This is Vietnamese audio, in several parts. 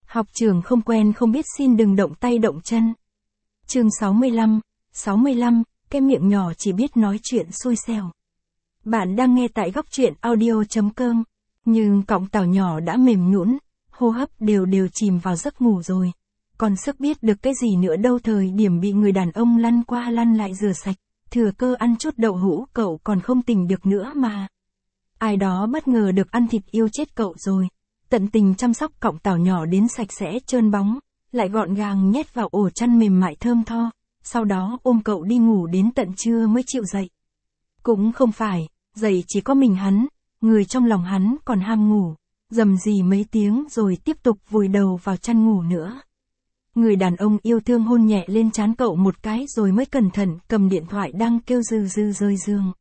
Học trường không quen không biết xin đừng động tay động chân. Chương 65, cái miệng nhỏ chỉ biết nói chuyện xui xẻo. Bạn đang nghe tại góc truyện audio.com, nhưng cọng tảo nhỏ đã mềm nhũn, hô hấp đều chìm vào giấc ngủ rồi. Còn sức biết được cái gì nữa đâu, thời điểm bị người đàn ông lăn qua lăn lại rửa sạch, thừa cơ ăn chút đậu hũ cậu còn không tỉnh được nữa mà. Ai đó bất ngờ được ăn thịt yêu chết cậu rồi. Tận tình chăm sóc cọng tảo nhỏ đến sạch sẽ trơn bóng, lại gọn gàng nhét vào ổ chăn mềm mại thơm tho, sau đó ôm cậu đi ngủ đến tận trưa mới chịu dậy. Cũng không phải, dậy chỉ có mình hắn, người trong lòng hắn còn ham ngủ, rầm rì mấy tiếng rồi tiếp tục vùi đầu vào chăn ngủ nữa. Người đàn ông yêu thương hôn nhẹ lên trán cậu một cái rồi mới cẩn thận cầm điện thoại đang kêu rừ rơi giường.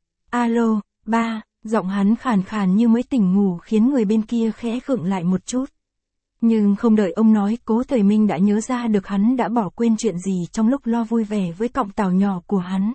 Alo, ba. Giọng hắn khàn khàn như mới tỉnh ngủ khiến người bên kia khẽ khựng lại một chút. Nhưng không đợi ông nói, Cố Thời Minh đã nhớ ra được hắn đã bỏ quên chuyện gì trong lúc lo vui vẻ với cọng tảo nhỏ của hắn.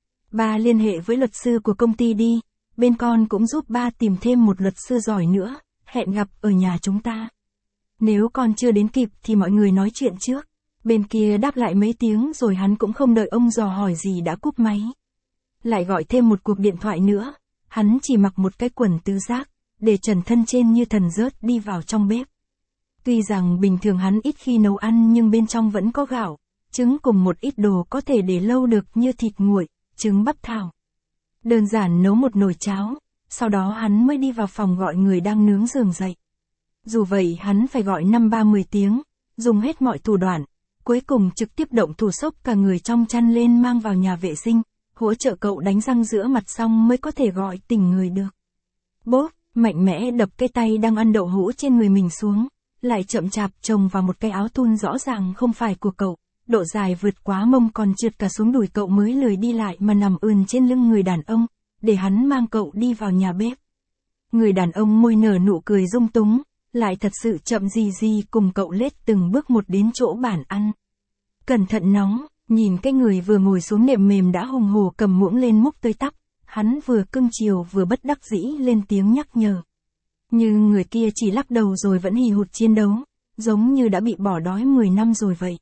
Ba liên hệ với luật sư của công ty đi, bên con cũng giúp ba tìm thêm một luật sư giỏi nữa, hẹn gặp ở nhà chúng ta. Nếu con chưa đến kịp thì mọi người nói chuyện trước. Bên kia đáp lại mấy tiếng rồi hắn cũng không đợi ông dò hỏi gì đã cúp máy. Lại gọi thêm một cuộc điện thoại nữa. Hắn chỉ mặc một cái quần tứ giác, để trần thân trên như thần rớt đi vào trong bếp. Tuy rằng bình thường hắn ít khi nấu ăn nhưng bên trong vẫn có gạo, trứng cùng một ít đồ có thể để lâu được như thịt nguội, trứng bắp thảo. Đơn giản nấu một nồi cháo, sau đó hắn mới đi vào phòng gọi người đang nướng giường dậy. Dù vậy hắn phải gọi 5-30 tiếng, dùng hết mọi thủ đoạn, cuối cùng trực tiếp động thủ xốc cả người trong chăn lên mang vào nhà vệ sinh. Hỗ trợ cậu đánh răng rửa mặt xong mới có thể gọi tỉnh người được. Bốp, mạnh mẽ đập cái tay đang ăn đậu hũ trên người mình xuống, lại chậm chạp chồng vào một cái áo thun rõ ràng không phải của cậu, độ dài vượt quá mông còn trượt cả xuống đùi, cậu mới lười đi lại mà nằm ườn trên lưng người đàn ông, để hắn mang cậu đi vào nhà bếp. Người đàn ông môi nở nụ cười dung túng, lại thật sự chậm gì cùng cậu lết từng bước một đến chỗ bàn ăn. Cẩn thận nóng. Nhìn cái người vừa ngồi xuống nệm mềm đã hùng hổ cầm muỗng lên múc tơi tắc, hắn vừa cưng chiều vừa bất đắc dĩ lên tiếng nhắc nhở. Nhưng người kia chỉ lắc đầu rồi vẫn hì hụt chiến đấu, giống như đã bị bỏ đói 10 năm rồi vậy.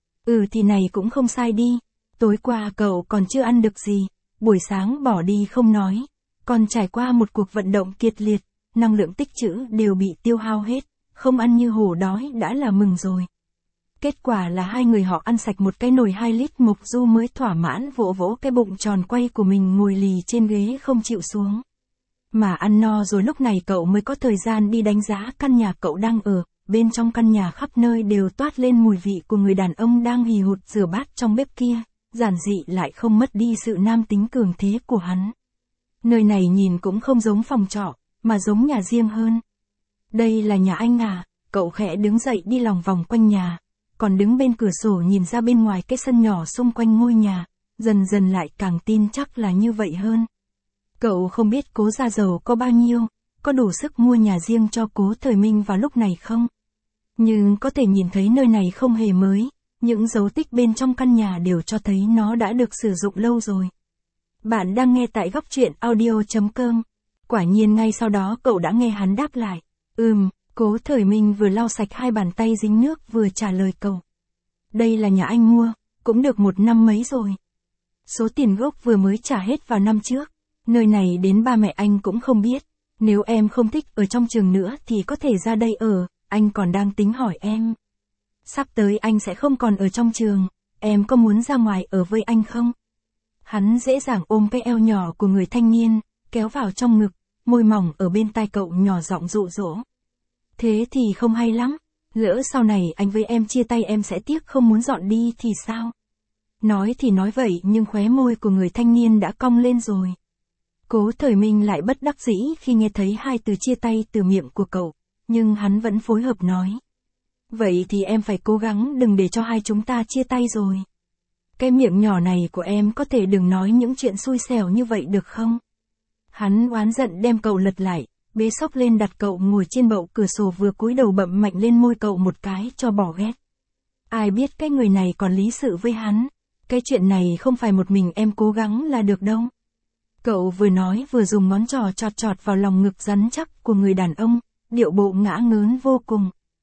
Thì này cũng không sai đi, tối qua cậu còn chưa ăn được gì, buổi sáng bỏ đi không nói, còn trải qua một cuộc vận động kiệt liệt, năng lượng tích trữ đều bị tiêu hao hết, không ăn như hổ đói đã là mừng rồi. Kết quả là hai người họ ăn sạch một cái nồi 2 lít mộc du mới thỏa mãn vỗ vỗ cái bụng tròn quay của mình ngồi lì trên ghế không chịu xuống. Mà ăn no rồi lúc này cậu mới có thời gian đi đánh giá căn nhà cậu đang ở, bên trong căn nhà khắp nơi đều toát lên mùi vị của người đàn ông đang hì hụt rửa bát trong bếp kia, giản dị lại không mất đi sự nam tính cường thế của hắn. Nơi này nhìn cũng không giống phòng trọ, mà giống nhà riêng hơn. Đây là nhà anh à, cậu khẽ đứng dậy đi lòng vòng quanh nhà. Còn đứng bên cửa sổ nhìn ra bên ngoài cái sân nhỏ xung quanh ngôi nhà, dần dần lại càng tin chắc là như vậy hơn. Cậu không biết Cố gia giàu có bao nhiêu, có đủ sức mua nhà riêng cho Cố Thời Minh vào lúc này không? Nhưng có thể nhìn thấy nơi này không hề mới, những dấu tích bên trong căn nhà đều cho thấy nó đã được sử dụng lâu rồi. Bạn đang nghe tại góc truyện audio.com. Quả nhiên ngay sau đó cậu đã nghe hắn đáp lại. Cố Thời Minh vừa lau sạch hai bàn tay dính nước vừa trả lời cậu. Đây là nhà anh mua, cũng được 1 năm mấy rồi. Số tiền gốc vừa mới trả hết vào năm trước, nơi này đến ba mẹ anh cũng không biết. Nếu em không thích ở trong trường nữa thì có thể ra đây ở, anh còn đang tính hỏi em. Sắp tới anh sẽ không còn ở trong trường, em có muốn ra ngoài ở với anh không? Hắn dễ dàng ôm cái eo nhỏ của người thanh niên, kéo vào trong ngực, môi mỏng ở bên tai cậu nhỏ giọng dụ dỗ. Thế thì không hay lắm, lỡ sau này anh với em chia tay em sẽ tiếc không muốn dọn đi thì sao? Nói thì nói vậy nhưng khóe môi của người thanh niên đã cong lên rồi. Cố Thời Minh lại bất đắc dĩ khi nghe thấy hai từ chia tay từ miệng của cậu, nhưng hắn vẫn phối hợp nói. Vậy thì em phải cố gắng đừng để cho hai chúng ta chia tay rồi. Cái miệng nhỏ này của em có thể đừng nói những chuyện xui xẻo như vậy được không? Hắn oán giận đem cậu lật lại. Bế xốc lên đặt cậu ngồi trên bậu cửa sổ vừa cúi đầu bậm mạnh lên môi cậu một cái cho bỏ ghét. Ai biết cái người này còn lý sự với hắn. Cái chuyện này không phải một mình em cố gắng là được đâu. Cậu vừa nói vừa dùng ngón trỏ chọt vào lòng ngực rắn chắc của người đàn ông, điệu bộ ngã ngớn vô cùng.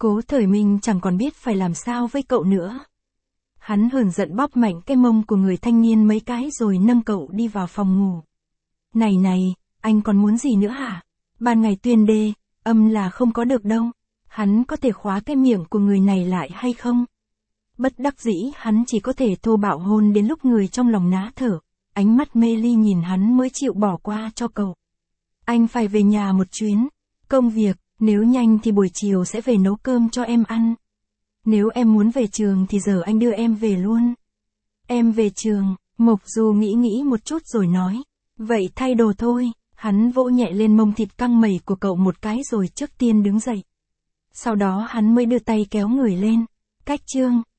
Cố Thời Minh chẳng còn biết phải làm sao với cậu nữa. Hắn hờn giận bóp mạnh cái mông của người thanh niên mấy cái rồi nâng cậu đi vào phòng ngủ. Này này, anh còn muốn gì nữa hả? Ban ngày tuyên đê, âm là không có được đâu. Hắn có thể khóa cái miệng của người này lại hay không? Bất đắc dĩ hắn chỉ có thể thô bạo hôn đến lúc người trong lòng ná thở. Ánh mắt mê ly nhìn hắn mới chịu bỏ qua cho cậu. Anh phải về nhà một chuyến. Công việc, nếu nhanh thì buổi chiều sẽ về nấu cơm cho em ăn. Nếu em muốn về trường thì giờ anh đưa em về luôn. Em về trường, Mộc Du nghĩ một chút rồi nói. Vậy thay đồ thôi, hắn vỗ nhẹ lên mông thịt căng mẩy của cậu một cái rồi trước tiên đứng dậy. Sau đó hắn mới đưa tay kéo người lên. Cách chương